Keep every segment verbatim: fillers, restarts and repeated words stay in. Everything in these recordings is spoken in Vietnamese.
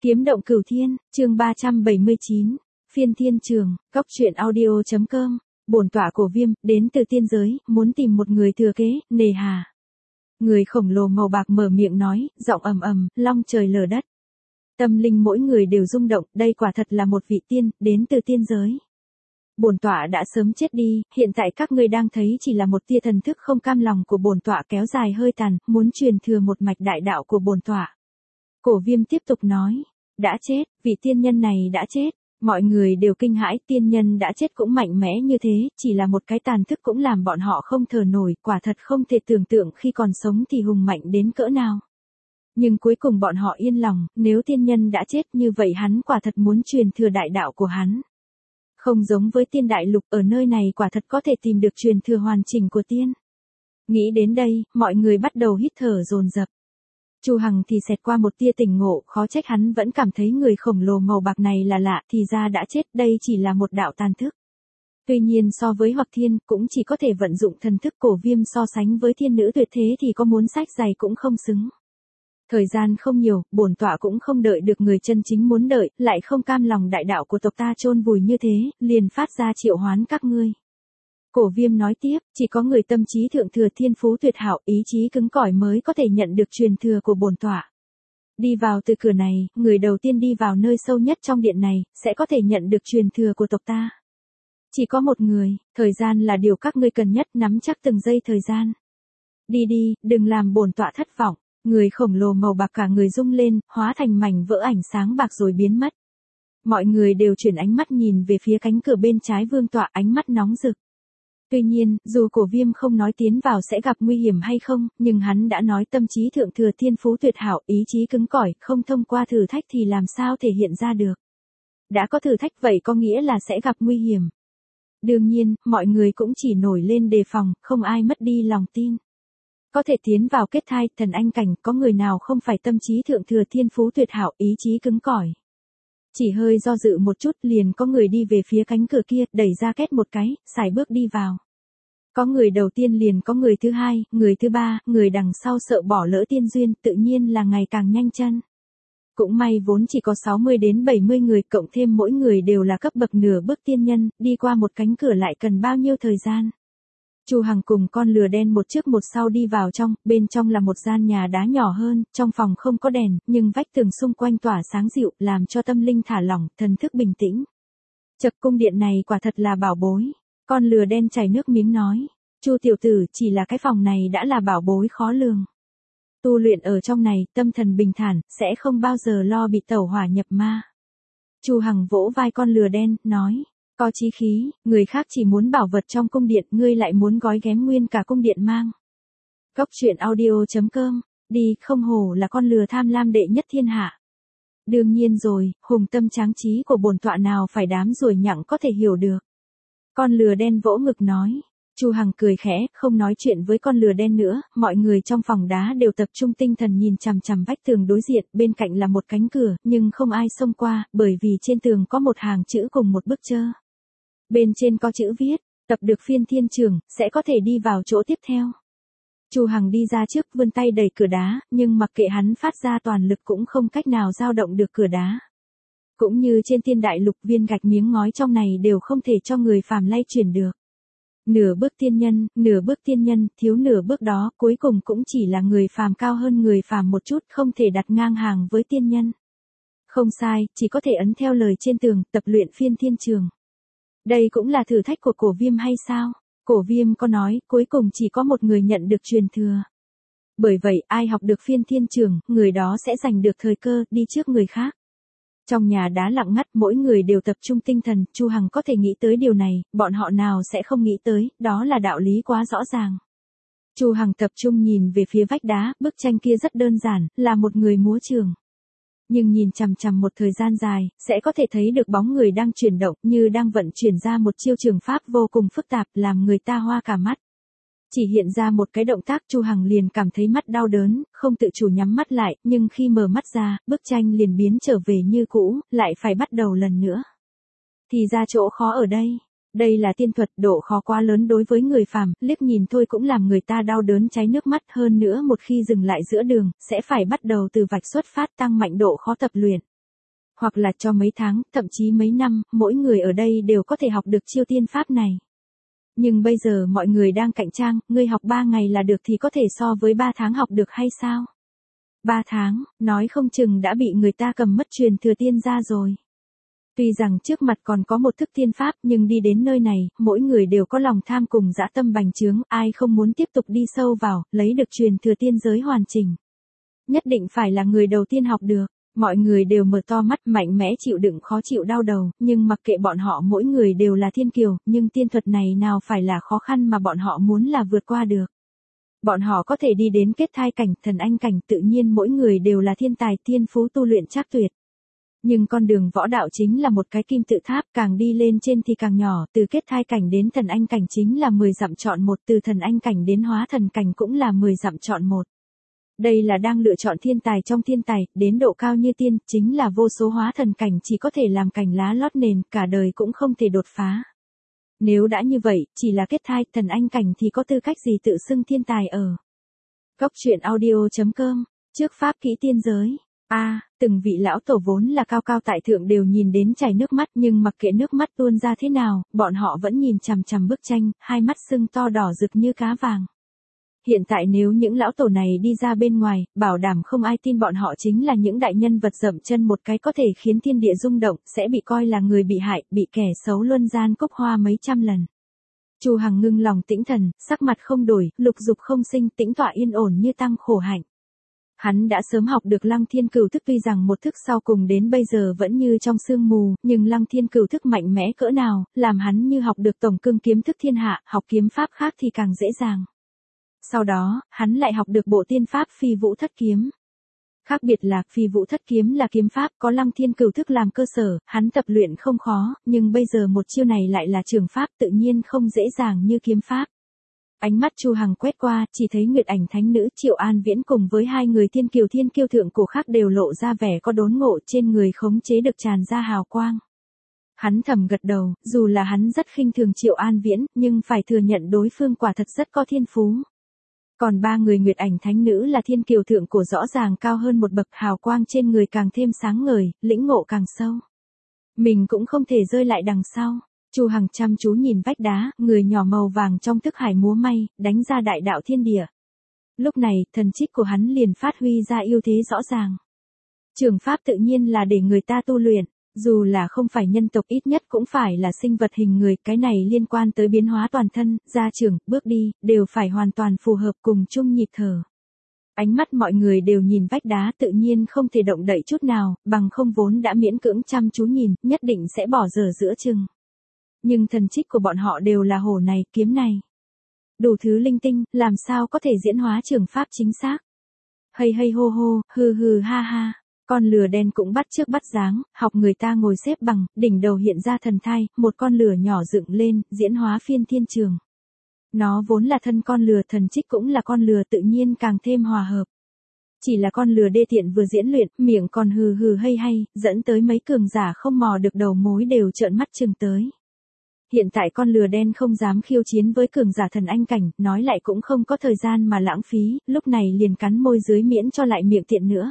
Kiếm động cửu thiên, chương ba trăm bảy mươi chín, phiên thiên trường, góc truyện audio.com, bổn tọa Cổ Viêm, đến từ tiên giới, muốn tìm một người thừa kế, nề hà. Người khổng lồ màu bạc mở miệng nói, giọng ầm ầm, long trời lở đất. Tâm linh mỗi người đều rung động, đây quả thật là một vị tiên, đến từ tiên giới. Bổn tọa đã sớm chết đi, hiện tại các ngươi đang thấy chỉ là một tia thần thức không cam lòng của bổn tọa kéo dài hơi tàn, muốn truyền thừa một mạch đại đạo của bổn tọa. Cổ Viêm tiếp tục nói, đã chết, vị tiên nhân này đã chết, mọi người đều kinh hãi, tiên nhân đã chết cũng mạnh mẽ như thế, chỉ là một cái tàn thức cũng làm bọn họ không thở nổi, quả thật không thể tưởng tượng khi còn sống thì hùng mạnh đến cỡ nào. Nhưng cuối cùng bọn họ yên lòng, nếu tiên nhân đã chết như vậy hắn quả thật muốn truyền thừa đại đạo của hắn. Không giống với tiên đại lục, ở nơi này quả thật có thể tìm được truyền thừa hoàn chỉnh của tiên. Nghĩ đến đây, mọi người bắt đầu hít thở dồn dập. Chu Hằng thì xẹt qua một tia tỉnh ngộ, khó trách hắn vẫn cảm thấy người khổng lồ màu bạc này là lạ, thì ra đã chết, đây chỉ là một đạo tàn thức. Tuy nhiên so với Hoặc Thiên, cũng chỉ có thể vận dụng thần thức. Cổ Viêm so sánh với thiên nữ tuyệt thế thì có muốn sách giày cũng không xứng. Thời gian không nhiều, bổn tọa cũng không đợi được người chân chính muốn đợi, lại không cam lòng đại đạo của tộc ta chôn vùi như thế, liền phát ra triệu hoán các ngươi. Cổ Viêm nói tiếp, chỉ có người tâm trí thượng thừa, thiên phú tuyệt hảo, ý chí cứng cỏi mới có thể nhận được truyền thừa của bổn tọa. Đi vào từ cửa này, người đầu tiên đi vào nơi sâu nhất trong điện này, sẽ có thể nhận được truyền thừa của tộc ta. Chỉ có một người, thời gian là điều các ngươi cần nhất, nắm chắc từng giây thời gian. Đi đi, đừng làm bổn tọa thất vọng. Người khổng lồ màu bạc cả người rung lên, hóa thành mảnh vỡ ảnh sáng bạc rồi biến mất. Mọi người đều chuyển ánh mắt nhìn về phía cánh cửa bên trái vương tọa, ánh mắt nóng rực. Tuy nhiên, dù Cổ Viêm không nói tiến vào sẽ gặp nguy hiểm hay không, nhưng hắn đã nói tâm trí thượng thừa, thiên phú tuyệt hảo, ý chí cứng cỏi, không thông qua thử thách thì làm sao thể hiện ra được. Đã có thử thách vậy có nghĩa là sẽ gặp nguy hiểm. Đương nhiên, mọi người cũng chỉ nổi lên đề phòng, không ai mất đi lòng tin. Có thể tiến vào kết thai, thần anh cảnh, có người nào không phải tâm trí thượng thừa, thiên phú tuyệt hảo, ý chí cứng cỏi. Chỉ hơi do dự một chút liền có người đi về phía cánh cửa kia, đẩy ra két một cái, sải bước đi vào. Có người đầu tiên liền có người thứ hai, người thứ ba, người đằng sau sợ bỏ lỡ tiên duyên, tự nhiên là ngày càng nhanh chân. Cũng may vốn chỉ có sáu mươi đến bảy mươi người, cộng thêm mỗi người đều là cấp bậc nửa bước tiên nhân, đi qua một cánh cửa lại cần bao nhiêu thời gian. Chu Hằng cùng con lừa đen một trước một sau đi vào trong, bên trong là một gian nhà đá nhỏ hơn, trong phòng không có đèn, nhưng vách tường xung quanh tỏa sáng dịu, làm cho tâm linh thả lỏng, thần thức bình tĩnh. Chật, cung điện này quả thật là bảo bối. Con lừa đen chảy nước miếng nói, Chu tiểu tử, chỉ là cái phòng này đã là bảo bối khó lường. Tu luyện ở trong này, tâm thần bình thản, sẽ không bao giờ lo bị tẩu hỏa nhập ma. Chu Hằng vỗ vai con lừa đen, nói. Có chí khí, người khác chỉ muốn bảo vật trong cung điện, ngươi lại muốn gói ghém nguyên cả cung điện mang. Góc truyện audio.com, đi, không hổ là con lừa tham lam đệ nhất thiên hạ. Đương nhiên rồi, hùng tâm tráng trí của bổn tọa nào phải đám ruồi nhặng có thể hiểu được. Con lừa đen vỗ ngực nói. Chu Hằng cười khẽ, không nói chuyện với con lừa đen nữa, mọi người trong phòng đá đều tập trung tinh thần nhìn chằm chằm vách tường đối diện, bên cạnh là một cánh cửa, nhưng không ai xông qua, bởi vì trên tường có một hàng chữ cùng một bức chơ. Bên trên có chữ viết, tập được phiên thiên trường, sẽ có thể đi vào chỗ tiếp theo. Chu Hằng đi ra trước, vươn tay đẩy cửa đá, nhưng mặc kệ hắn phát ra toàn lực cũng không cách nào dao động được cửa đá. Cũng như trên tiên đại lục, viên gạch miếng ngói trong này đều không thể cho người phàm lay chuyển được. Nửa bước tiên nhân, nửa bước tiên nhân, thiếu nửa bước đó, cuối cùng cũng chỉ là người phàm cao hơn người phàm một chút, không thể đặt ngang hàng với tiên nhân. Không sai, chỉ có thể ấn theo lời trên tường, tập luyện phiên thiên trường. Đây cũng là thử thách của Cổ Viêm hay sao? Cổ Viêm có nói, cuối cùng chỉ có một người nhận được truyền thừa. Bởi vậy, ai học được phiên thiên trường, người đó sẽ giành được thời cơ, đi trước người khác. Trong nhà đá lặng ngắt, mỗi người đều tập trung tinh thần, Chu Hằng có thể nghĩ tới điều này, bọn họ nào sẽ không nghĩ tới, đó là đạo lý quá rõ ràng. Chu Hằng tập trung nhìn về phía vách đá, bức tranh kia rất đơn giản, là một người múa trường. Nhưng nhìn chằm chằm một thời gian dài, sẽ có thể thấy được bóng người đang chuyển động, như đang vận chuyển ra một chiêu trường pháp vô cùng phức tạp, làm người ta hoa cả mắt. Chỉ hiện ra một cái động tác, Chu Hằng liền cảm thấy mắt đau đớn, không tự chủ nhắm mắt lại, nhưng khi mở mắt ra, bức tranh liền biến trở về như cũ, lại phải bắt đầu lần nữa. Thì ra chỗ khó ở đây. Đây là tiên thuật, độ khó quá lớn đối với người phàm, liếc nhìn thôi cũng làm người ta đau đớn cháy nước mắt, hơn nữa một khi dừng lại giữa đường, sẽ phải bắt đầu từ vạch xuất phát, tăng mạnh độ khó tập luyện. Hoặc là cho mấy tháng, thậm chí mấy năm, mỗi người ở đây đều có thể học được chiêu tiên pháp này. Nhưng bây giờ mọi người đang cạnh tranh, ngươi học ba ngày là được thì có thể so với ba tháng học được hay sao? Ba tháng, nói không chừng đã bị người ta cầm mất truyền thừa tiên ra rồi. Tuy rằng trước mặt còn có một thức tiên pháp nhưng đi đến nơi này, mỗi người đều có lòng tham cùng dã tâm bành trướng, ai không muốn tiếp tục đi sâu vào, lấy được truyền thừa tiên giới hoàn chỉnh. Nhất định phải là người đầu tiên học được. Mọi người đều mở to mắt mạnh mẽ chịu đựng khó chịu đau đầu, nhưng mặc kệ bọn họ mỗi người đều là thiên kiều, nhưng tiên thuật này nào phải là khó khăn mà bọn họ muốn là vượt qua được. Bọn họ có thể đi đến kết thai cảnh, thần anh cảnh, tự nhiên mỗi người đều là thiên tài tiên phú tu luyện trác tuyệt. Nhưng con đường võ đạo chính là một cái kim tự tháp, càng đi lên trên thì càng nhỏ, từ kết thai cảnh đến thần anh cảnh chính là mười dặm chọn một, từ thần anh cảnh đến hóa thần cảnh cũng là mười dặm chọn một. Đây là đang lựa chọn thiên tài trong thiên tài, đến độ cao như tiên, chính là vô số hóa thần cảnh chỉ có thể làm cành lá lót nền, cả đời cũng không thể đột phá. Nếu đã như vậy, chỉ là kết thai, thần anh cảnh thì có tư cách gì tự xưng thiên tài ở. Góc truyện audio chấm com, trước pháp kỹ tiên giới. A, à, từng vị lão tổ vốn là cao cao tại thượng đều nhìn đến chảy nước mắt, nhưng mặc kệ nước mắt tuôn ra thế nào, bọn họ vẫn nhìn chằm chằm bức tranh, hai mắt sưng to đỏ rực như cá vàng. Hiện tại nếu những lão tổ này đi ra bên ngoài, bảo đảm không ai tin bọn họ chính là những đại nhân vật dậm chân một cái có thể khiến thiên địa rung động, sẽ bị coi là người bị hại, bị kẻ xấu luân gian cúc hoa mấy trăm lần. Chu Hằng ngưng lòng tĩnh thần, sắc mặt không đổi, lục dục không sinh, tĩnh tọa yên ổn như tăng khổ hạnh. Hắn đã sớm học được Lăng Thiên Cửu Thức, tuy rằng một thức sau cùng đến bây giờ vẫn như trong sương mù, nhưng Lăng Thiên Cửu Thức mạnh mẽ cỡ nào, làm hắn như học được tổng cương kiếm thức thiên hạ, học kiếm pháp khác thì càng dễ dàng. Sau đó, hắn lại học được bộ tiên pháp Phi Vũ Thất Kiếm. Khác biệt là, Phi Vũ Thất Kiếm là kiếm pháp có Lăng Thiên Cửu Thức làm cơ sở, hắn tập luyện không khó, nhưng bây giờ một chiêu này lại là trường pháp, tự nhiên không dễ dàng như kiếm pháp. Ánh mắt Chu Hằng quét qua, chỉ thấy Nguyệt Ảnh Thánh Nữ Triệu An Viễn cùng với hai người thiên kiều thiên kiêu thượng cổ khác đều lộ ra vẻ có đốn ngộ, trên người khống chế được tràn ra hào quang. Hắn thầm gật đầu, dù là hắn rất khinh thường Triệu An Viễn, nhưng phải thừa nhận đối phương quả thật rất có thiên phú. Còn ba người Nguyệt Ảnh Thánh Nữ là thiên kiều thượng cổ rõ ràng cao hơn một bậc, hào quang trên người càng thêm sáng ngời, lĩnh ngộ càng sâu. Mình cũng không thể rơi lại đằng sau. Chu Hằng chăm chú nhìn vách đá, người nhỏ màu vàng trong thức hải múa may, đánh ra đại đạo thiên địa. Lúc này, thần trích của hắn liền phát huy ra ưu thế rõ ràng. Trường pháp tự nhiên là để người ta tu luyện, dù là không phải nhân tộc ít nhất cũng phải là sinh vật hình người, cái này liên quan tới biến hóa toàn thân, gia trưởng, bước đi, đều phải hoàn toàn phù hợp cùng chung nhịp thở. Ánh mắt mọi người đều nhìn vách đá tự nhiên không thể động đậy chút nào, bằng không vốn đã miễn cưỡng chăm chú nhìn, nhất định sẽ bỏ dở giữa chừng. Nhưng thần trích của bọn họ đều là hổ này, kiếm này. Đủ thứ linh tinh, làm sao có thể diễn hóa trường pháp chính xác. Hay hay hô hô, hừ hừ ha ha. Con lừa đen cũng bắt chước bắt dáng, học người ta ngồi xếp bằng, đỉnh đầu hiện ra thần thai, một con lừa nhỏ dựng lên, diễn hóa phiên thiên trường. Nó vốn là thân con lừa, thần trích cũng là con lừa, tự nhiên càng thêm hòa hợp. Chỉ là con lừa đê tiện vừa diễn luyện, miệng còn hừ hừ hay hay, dẫn tới mấy cường giả không mò được đầu mối đều trợn mắt chừng tới. Hiện tại con lừa đen không dám khiêu chiến với cường giả thần anh cảnh, nói lại cũng không có thời gian mà lãng phí, lúc này liền cắn môi dưới miễn cho lại miệng tiện nữa.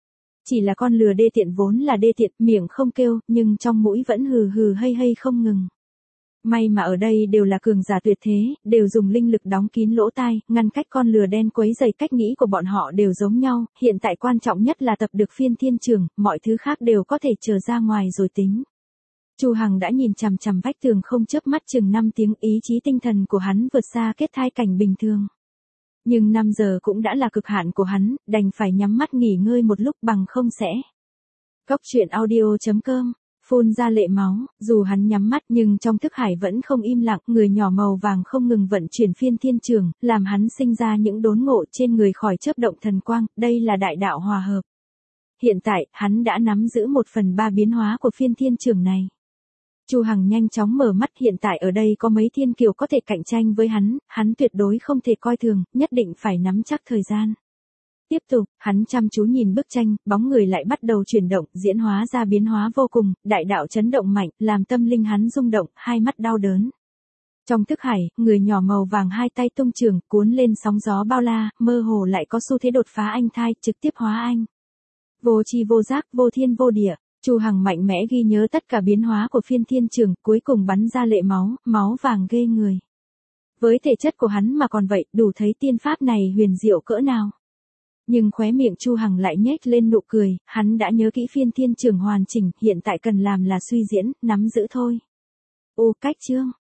Chỉ là con lừa đê tiện vốn là đê tiện, miệng không kêu, nhưng trong mũi vẫn hừ hừ hay hay không ngừng. May mà ở đây đều là cường giả tuyệt thế, đều dùng linh lực đóng kín lỗ tai, ngăn cách con lừa đen quấy rầy, cách nghĩ của bọn họ đều giống nhau, hiện tại quan trọng nhất là tập được phiên thiên trường, mọi thứ khác đều có thể chờ ra ngoài rồi tính. Chu Hằng đã nhìn chằm chằm vách tường không chớp mắt chừng năm tiếng, ý chí tinh thần của hắn vượt xa kết thai cảnh bình thường. Nhưng năm giờ cũng đã là cực hạn của hắn, đành phải nhắm mắt nghỉ ngơi một lúc, bằng không sẽ. Góc truyện audio chấm com, phun ra lệ máu, dù hắn nhắm mắt nhưng trong thức hải vẫn không im lặng, người nhỏ màu vàng không ngừng vận chuyển phiên thiên trường, làm hắn sinh ra những đốn ngộ trên người khỏi chớp động thần quang, đây là đại đạo hòa hợp. Hiện tại, hắn đã nắm giữ một phần ba biến hóa của phiên thiên trường này. Chu Hằng nhanh chóng mở mắt, hiện tại ở đây có mấy thiên kiều có thể cạnh tranh với hắn, hắn tuyệt đối không thể coi thường, nhất định phải nắm chắc thời gian. Tiếp tục, hắn chăm chú nhìn bức tranh, bóng người lại bắt đầu chuyển động, diễn hóa ra biến hóa vô cùng, đại đạo chấn động mạnh, làm tâm linh hắn rung động, hai mắt đau đớn. Trong thức hải, người nhỏ màu vàng hai tay tung trường, cuốn lên sóng gió bao la, mơ hồ lại có xu thế đột phá anh thai, trực tiếp hóa anh. Vô tri vô giác, vô thiên vô địa. Chu Hằng mạnh mẽ ghi nhớ tất cả biến hóa của phiên thiên trường, cuối cùng bắn ra lệ máu, máu vàng ghê người. Với thể chất của hắn mà còn vậy, đủ thấy tiên pháp này huyền diệu cỡ nào. Nhưng khóe miệng Chu Hằng lại nhếch lên nụ cười, hắn đã nhớ kỹ phiên thiên trường hoàn chỉnh, hiện tại cần làm là suy diễn, nắm giữ thôi. Ô cách chương.